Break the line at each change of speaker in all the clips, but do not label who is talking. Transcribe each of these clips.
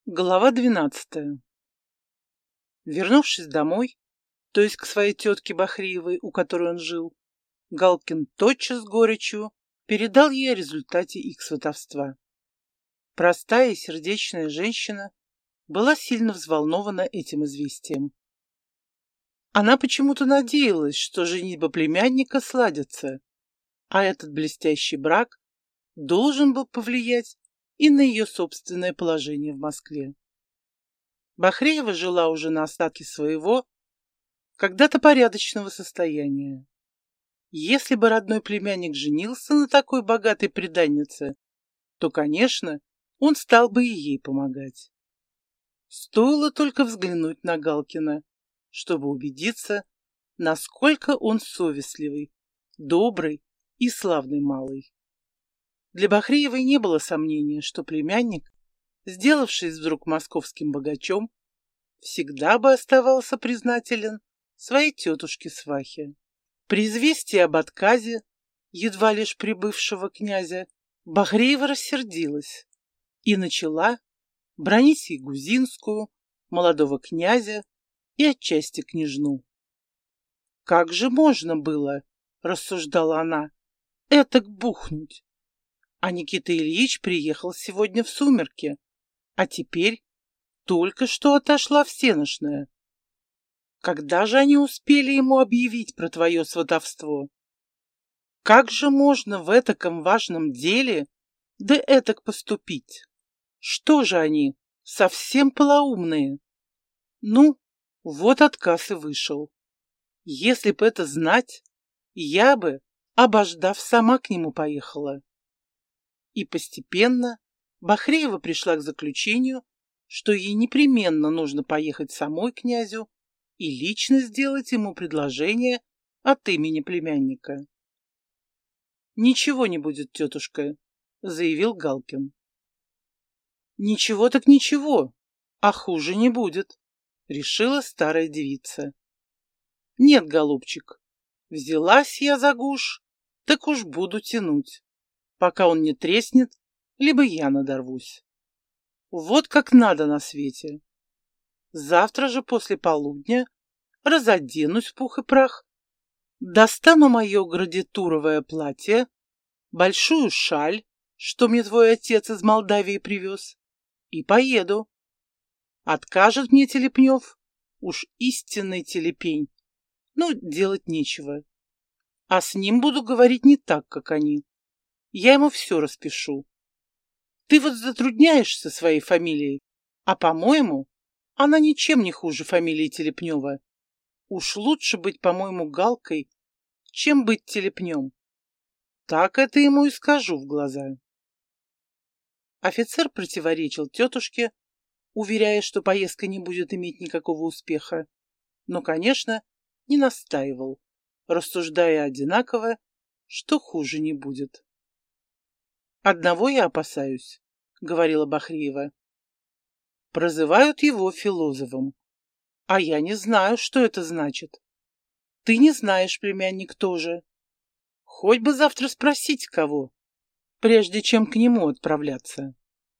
Глава 12. Вернувшись домой, то есть к своей тетке Бахриевой, у которой он жил, Галкин тотчас с горечью передал ей о результате их сватовства. Простая и сердечная женщина была сильно взволнована этим известием. Она почему-то надеялась, что женитьба племянника сладится, а этот блестящий брак должен был повлиять и на ее собственное положение в Москве. Бахреева жила уже на остатке своего, когда-то порядочного состояния. Если бы родной племянник женился на такой богатой приданнице, то, конечно, он стал бы и ей помогать. Стоило только взглянуть на Галкина, чтобы убедиться, насколько он совестливый, добрый и славный малый. Для Бахриевой не было сомнения, что племянник, сделавшись вдруг московским богачом, всегда бы оставался признателен своей тетушке-свахе. При известии об отказе, едва лишь прибывшего князя, Бахреева рассердилась и начала бранить Ягузинскую, молодого князя и отчасти княжну. «Как же можно было, — рассуждала она, — этак бухнуть? А Никита Ильич приехал сегодня в сумерки, а теперь только что отошла всенощная. Когда же они успели ему объявить про твое сватовство? Как же можно в этаком важном деле да этак поступить? Что же они, совсем полоумные? Ну, вот отказ и вышел. Если б это знать, я бы, обождав, сама к нему поехала». И постепенно Бахреева пришла к заключению, что ей непременно нужно поехать самой к князю и лично сделать ему предложение от имени племянника. «Ничего не будет, тетушка», — заявил Галкин. «Ничего так ничего, а хуже не будет», — решила старая девица. «Нет, голубчик, взялась я за гуж, так уж буду тянуть, пока он не треснет, либо я надорвусь. Вот как надо на свете. Завтра же после полудня разоденусь в пух и прах, достану мое градитуровое платье, большую шаль, что мне твой отец из Молдавии привез, и поеду. Откажет мне Телепнев, уж истинный телепень, но делать нечего. А с ним буду говорить не так, как они. Я ему все распишу. Ты вот затрудняешься своей фамилией, а, по-моему, она ничем не хуже фамилии Телепнева. Уж лучше быть, по-моему, Галкой, чем быть Телепнем. Так это ему и скажу в глаза». Офицер противоречил тетушке, уверяя, что поездка не будет иметь никакого успеха, но, конечно, не настаивал, рассуждая одинаково, что хуже не будет. «Одного я опасаюсь», — говорила Бахриева. «Прозывают его Филозовым, а я не знаю, что это значит. Ты не знаешь, племянник, тоже. Хоть бы завтра спросить кого, прежде чем к нему отправляться».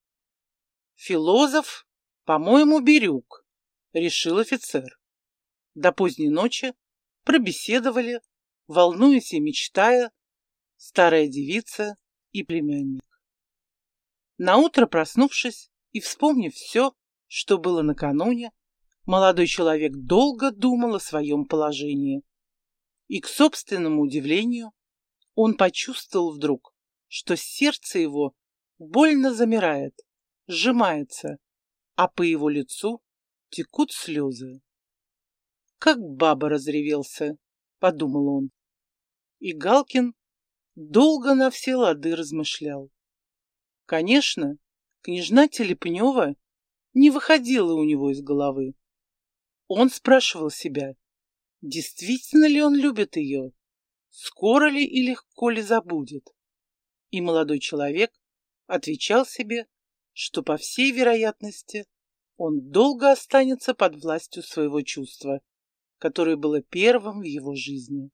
«Филозоф, по-моему, Бирюк», — решил офицер. До поздней ночи пробеседовали, волнуясь и мечтая, старая девица и племянник. Наутро, проснувшись и вспомнив все, что было накануне, молодой человек долго думал о своем положении. И, к собственному удивлению, он почувствовал вдруг, что сердце его больно замирает, сжимается, а по его лицу текут слезы. «Как баба разревелся», — подумал он. И Галкин долго на все лады размышлял. Конечно, княжна Телепнева не выходила у него из головы. Он спрашивал себя, действительно ли он любит ее, скоро ли и легко ли забудет. И молодой человек отвечал себе, что, по всей вероятности, он долго останется под властью своего чувства, которое было первым в его жизни.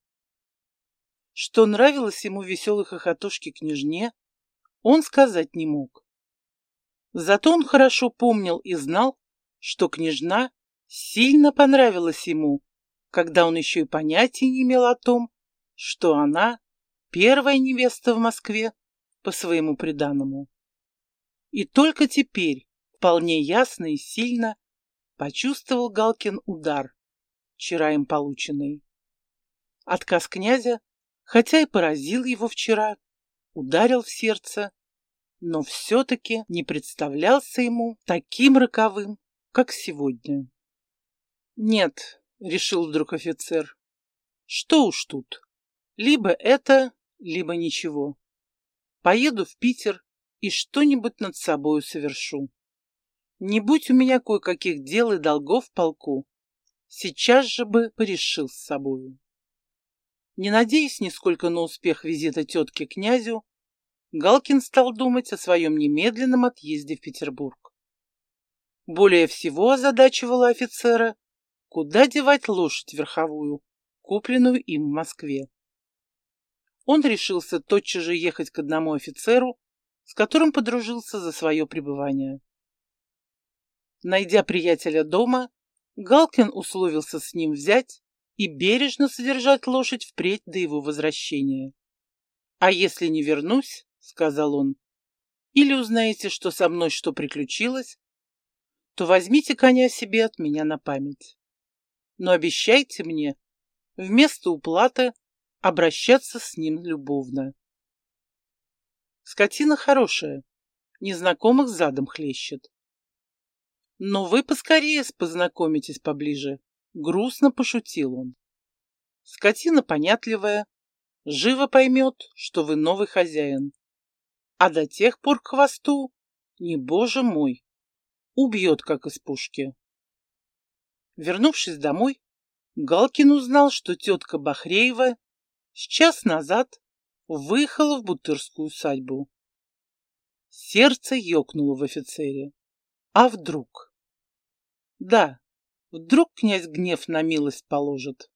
Что нравилось ему в веселой хохотушке княжне, он сказать не мог. Зато он хорошо помнил и знал, что княжна сильно понравилась ему, когда он еще и понятия не имел о том, что она первая невеста в Москве по своему приданному. И только теперь, вполне ясно и сильно, почувствовал Галкин удар, вчера им полученный. Отказ князя, хотя и поразил его вчера, ударил в сердце, но все-таки не представлялся ему таким роковым, как сегодня. «Нет», — решил вдруг офицер, — «что уж тут, либо это, либо ничего. Поеду в Питер и что-нибудь над собою совершу. Не будь у меня кое-каких дел и долгов в полку, сейчас же бы порешил с собою». Не надеясь нисколько на успех визита тетки к князю, Галкин стал думать о своем немедленном отъезде в Петербург. Более всего озадачивало офицера, куда девать лошадь верховую, купленную им в Москве. Он решился тотчас же ехать к одному офицеру, с которым подружился за свое пребывание. Найдя приятеля дома, Галкин условился с ним взять и бережно содержать лошадь впредь до его возвращения. «А если не вернусь, — сказал он, — или узнаете, что со мной что приключилось, то возьмите коня себе от меня на память. Но обещайте мне вместо уплаты обращаться с ним любовно. Скотина хорошая, незнакомых задом хлещет. Но вы поскорее познакомитесь поближе», — грустно пошутил он. «Скотина понятливая, живо поймет, что вы новый хозяин. А до тех пор к хвосту, не боже мой, убьет, как из пушки». Вернувшись домой, Галкин узнал, что тетка Бахреева с час назад выехала в Бутырскую усадьбу. Сердце ёкнуло в офицере. А вдруг? Да, вдруг князь гнев на милость положит.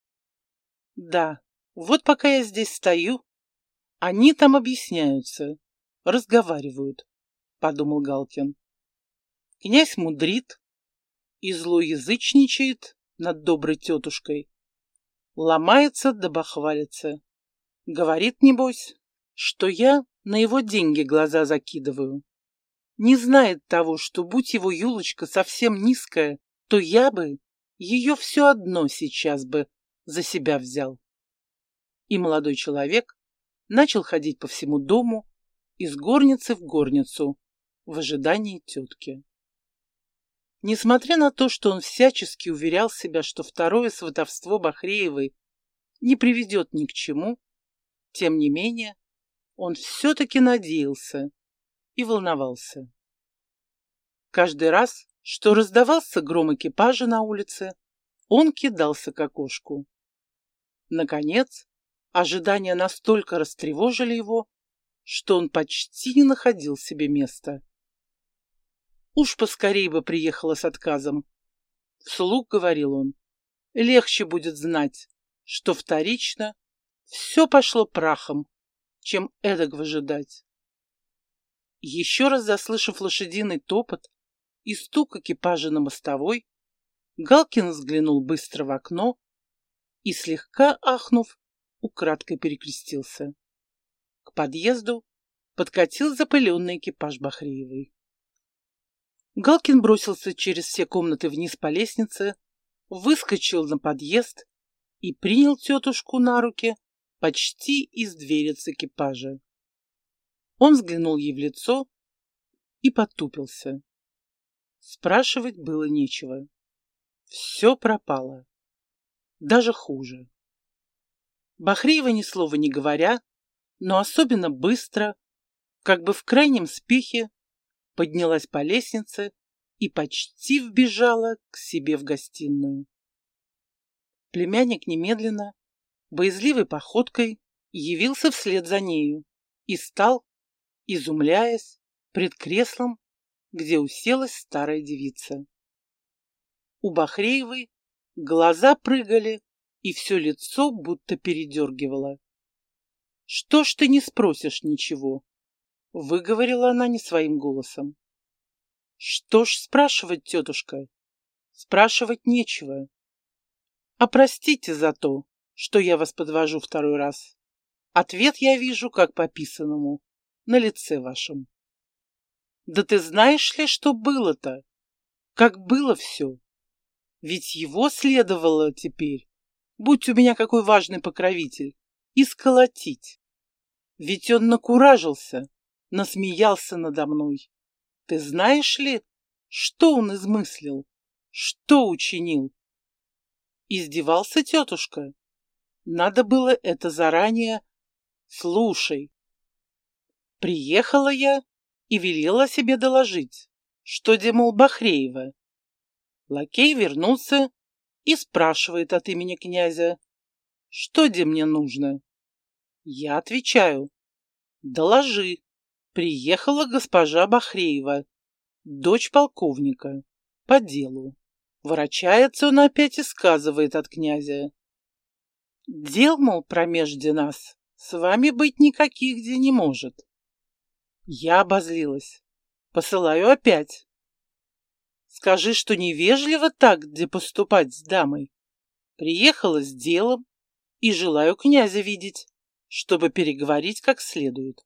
Да, вот пока я здесь стою, они там объясняются, разговаривают, подумал Галкин. Князь мудрит и злоязычничает над доброй тетушкой. Ломается да бахвалится. Говорит, небось, что я на его деньги глаза закидываю. Не знает того, что будь его Юлочка совсем низкая, то я бы ее все одно сейчас бы за себя взял. И молодой человек начал ходить по всему дому, из горницы в горницу, в ожидании тетки. Несмотря на то, что он всячески уверял себя, что второе сватовство Бахреевой не приведет ни к чему, тем не менее он все-таки надеялся и волновался. Каждый раз, что раздавался гром экипажа на улице, он кидался к окошку. Наконец, ожидания настолько растревожили его, что он почти не находил себе места. Уж поскорей бы приехала с отказом. Вслух говорил он, легче будет знать, что вторично все пошло прахом, чем эдак выжидать. Еще раз заслышав лошадиный топот и стук экипажа на мостовой, Галкин взглянул быстро в окно и, слегка ахнув, украдкой перекрестился. К подъезду подкатил запыленный экипаж Бахреевой. Галкин бросился через все комнаты вниз по лестнице, выскочил на подъезд и принял тетушку на руки почти из дверец экипажа. Он взглянул ей в лицо и потупился. Спрашивать было нечего. Все пропало. Даже хуже. Бахреева ни слова не говоря, но особенно быстро, как бы в крайнем спехе, поднялась по лестнице и почти вбежала к себе в гостиную. Племянник немедленно, боязливой походкой, явился вслед за нею и стал, изумляясь, пред креслом, где уселась старая девица. У Бахреевой глаза прыгали, и все лицо будто передергивало. «Что ж ты не спросишь ничего?» — выговорила она не своим голосом. Что ж спрашивать, тетушка? Спрашивать нечего. А простите за то, что я вас подвожу второй раз. Ответ я вижу, как по писанному, на лице вашем. Да ты знаешь ли, что было-то? Как было все? Ведь его следовало теперь, будь у меня какой важный покровитель, исколотить. Ведь он накуражился, насмеялся надо мной. Ты знаешь ли, что он измыслил? Что учинил? Издевался, тетушка? Надо было это заранее. Слушай. Приехала я и велела себе доложить, что, демол, Бахреева. Лакей вернулся и спрашивает от имени князя, что де мне нужно. Я отвечаю, доложи, приехала госпожа Бахреева, дочь полковника, по делу. Ворочается он опять и сказывает от князя. Дел, мол, промежде нас с вами быть никаких где не может. Я обозлилась. Посылаю опять. Скажи, что невежливо так, где поступать с дамой. Приехала с делом и желаю князя видеть, чтобы переговорить как следует.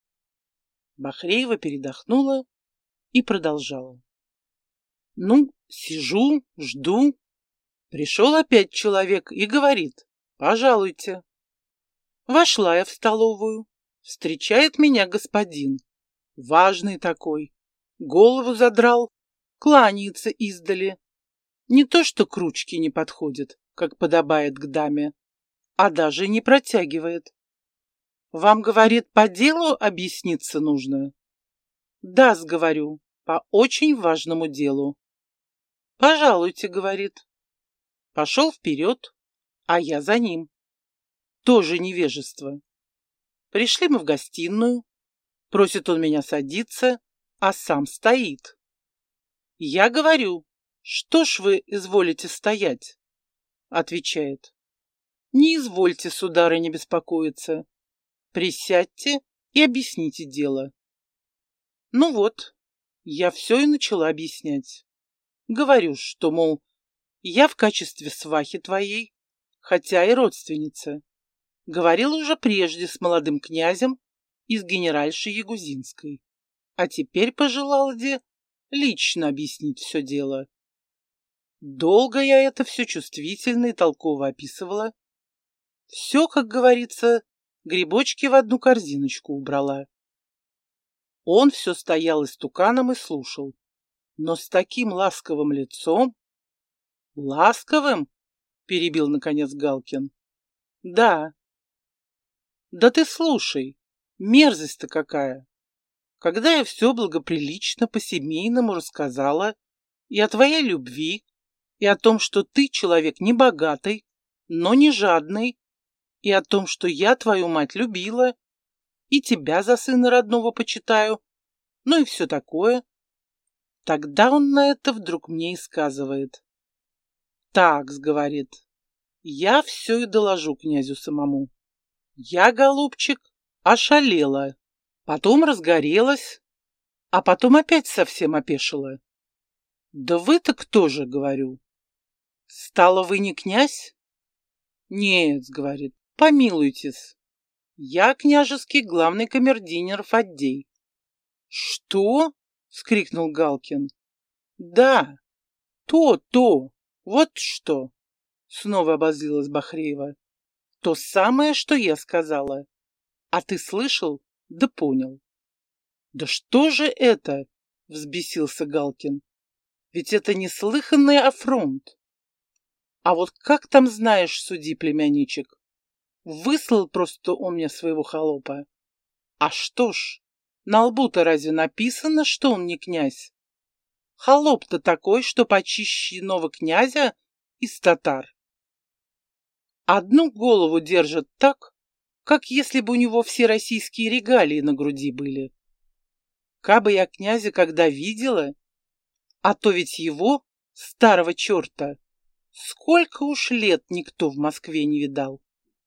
Бахреева передохнула и продолжала. Ну, сижу, жду. Пришел опять человек и говорит: пожалуйте. Вошла я в столовую. Встречает меня господин. Важный такой. Голову задрал, кланяется издали. Не то что к ручке не подходит, как подобает к даме, а даже не протягивает. Вам, говорит, по делу объясниться нужно? Да, говорю, по очень важному делу. Пожалуйте, говорит. Пошел вперед, а я за ним. Тоже невежество. Пришли мы в гостиную. Просит он меня садиться, а сам стоит. Я говорю: что ж вы изволите стоять? Отвечает: не извольте, сударыня, беспокоиться. Присядьте и объясните дело. Ну вот, я все и начала объяснять. Говорю, что, мол, я в качестве свахи твоей, хотя и родственница, говорила уже прежде с молодым князем и с генеральшей Ягузинской, а теперь пожелала лично объяснить все дело. Долго я это все чувствительно и толково описывала. Все, как говорится, грибочки в одну корзиночку убрала. Он все стоял истуканом и слушал, но с таким ласковым лицом. Ласковым? Перебил наконец Галкин. Да. Да ты слушай, мерзость-то какая. Когда я все благоприлично по-семейному рассказала и о твоей любви, и о том, что ты человек не богатый, но не жадный, и о том, что я твою мать любила, и тебя за сына родного почитаю, ну и все такое. Тогда он на это вдруг мне и сказывает. Так, говорит, я все и доложу князю самому. Я, голубчик, ошалела, потом разгорелась, а потом опять совсем опешила. Да вы-то кто же, говорю? Стало вы не князь? Нет, говорит, помилуйтесь. Я княжеский главный камердинер Фаддей. Что? Вскрикнул Галкин. Да, то, вот что. Снова обозлилась Бахреева. То самое, что я сказала. А ты слышал? Да понял. Да что же это? Взбесился Галкин. Ведь это неслыханный афронт. А вот как там знаешь, суди, племянничек? Выслал просто он мне своего холопа. А что ж, на лбу-то разве написано, что он не князь? Холоп-то такой, что почище иного князя из татар. Одну голову держит так, как если бы у него все российские регалии на груди были. Кабы я князя когда видела, а то ведь его, старого черта, сколько уж лет никто в Москве не видал.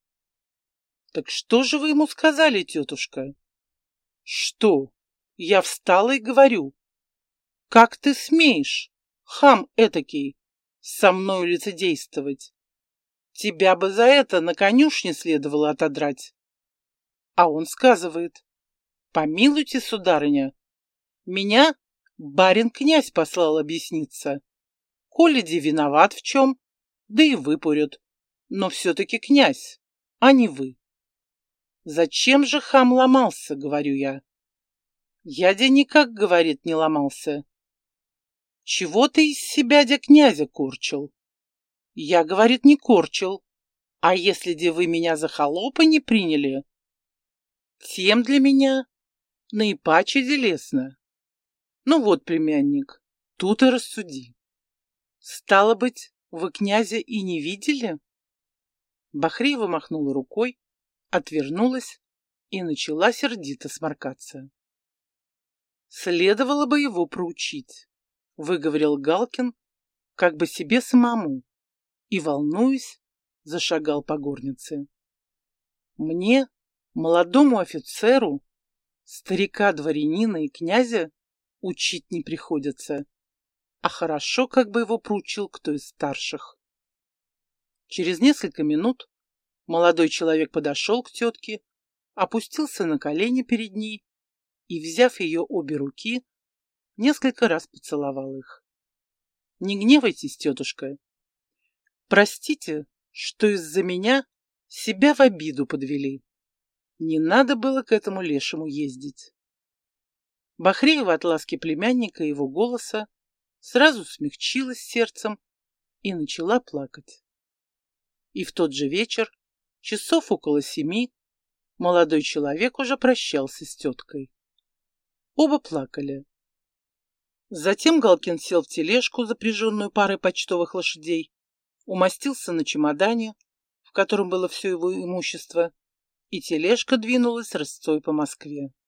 Так что же вы ему сказали, тетушка? Что? Я встала и говорю. Как ты смеешь, хам этакий, со мною лицедействовать? Тебя бы за это на конюшне следовало отодрать. А он сказывает: помилуйте, сударыня, меня барин-князь послал объясниться. Коляди виноват в чем, да и выпорют, но все-таки князь, а не вы. Зачем же хам ломался, говорю я. Я никак, говорит, не ломался. Чего ты из себя, дя князя, корчил? Я, говорит, не корчил. А если де вы меня за холопа не приняли, тем для меня наипаче делесно. Ну вот, племянник, тут и рассуди. Стало быть, вы князя и не видели? Бахреева махнула рукой, отвернулась и начала сердито сморкаться. Следовало бы его проучить, выговорил Галкин, как бы себе самому, и, волнуясь, зашагал по горнице. Мне, молодому офицеру, старика-дворянина и князя, учить не приходится, а хорошо, как бы его проучил кто из старших. Через несколько минут молодой человек подошел к тетке, опустился на колени перед ней и, взяв ее обе руки, несколько раз поцеловал их. Не гневайтесь, тетушка. Простите, что из-за меня себя в обиду подвели. Не надо было к этому лешему ездить. Бахреева от ласки племянника и его голоса сразу смягчилась сердцем и начала плакать. И в тот же вечер, часов около 7, молодой человек уже прощался с теткой. Оба плакали. Затем Галкин сел в тележку, запряженную парой почтовых лошадей, умостился на чемодане, в котором было все его имущество, и тележка двинулась рысцой по Москве.